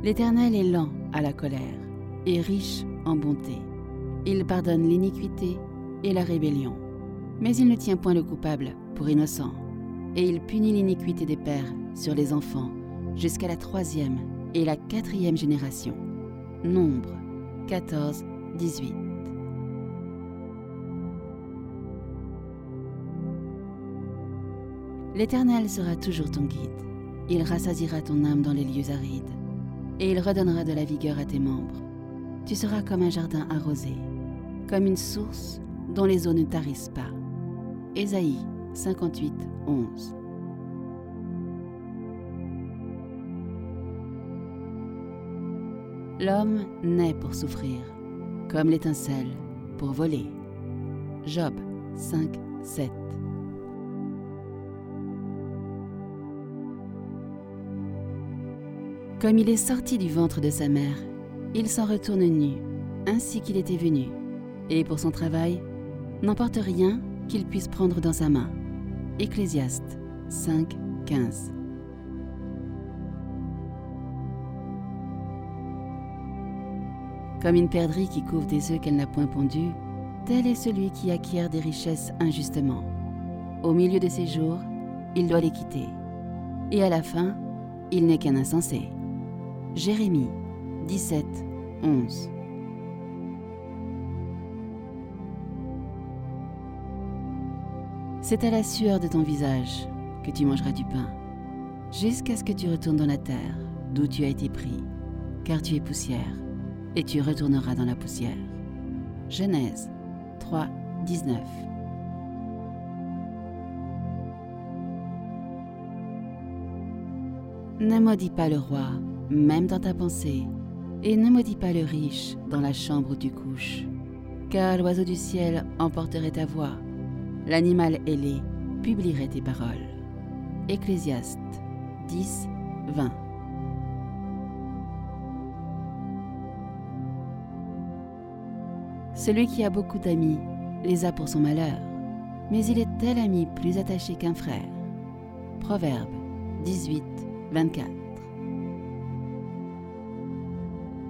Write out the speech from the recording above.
L'Éternel est lent à la colère et riche en bonté. Il pardonne l'iniquité et la rébellion. Mais il ne tient point le coupable pour innocent. Et il punit l'iniquité des pères sur les enfants jusqu'à la 3e et la 4e génération. Nombre 14, 18. L'Éternel sera toujours ton guide. Il rassasiera ton âme dans les lieux arides, et il redonnera de la vigueur à tes membres. Tu seras comme un jardin arrosé, comme une source dont les eaux ne tarissent pas. Ésaïe 58, 11. L'homme naît pour souffrir, comme l'étincelle pour voler. Job 5, 7. Comme il est sorti du ventre de sa mère, il s'en retourne nu, ainsi qu'il était venu, et pour son travail, n'emporte rien qu'il puisse prendre dans sa main. Ecclésiaste 5, 15. Comme une perdrix qui couvre des œufs qu'elle n'a point pondus, tel est celui qui acquiert des richesses injustement. Au milieu de ses jours, il doit les quitter, et à la fin, il n'est qu'un insensé. Jérémie 17, 11. C'est à la sueur de ton visage que tu mangeras du pain, jusqu'à ce que tu retournes dans la terre d'où tu as été pris, car tu es poussière, et tu retourneras dans la poussière. Genèse 3, 19. Ne maudis pas le roi, même dans ta pensée, et ne maudis pas le riche dans la chambre où tu couches, car l'oiseau du ciel emporterait ta voix, l'animal ailé publierait tes paroles. Ecclésiaste 10, 20. Celui qui a beaucoup d'amis les a pour son malheur, mais il est tel ami plus attaché qu'un frère. Proverbe 18, 24.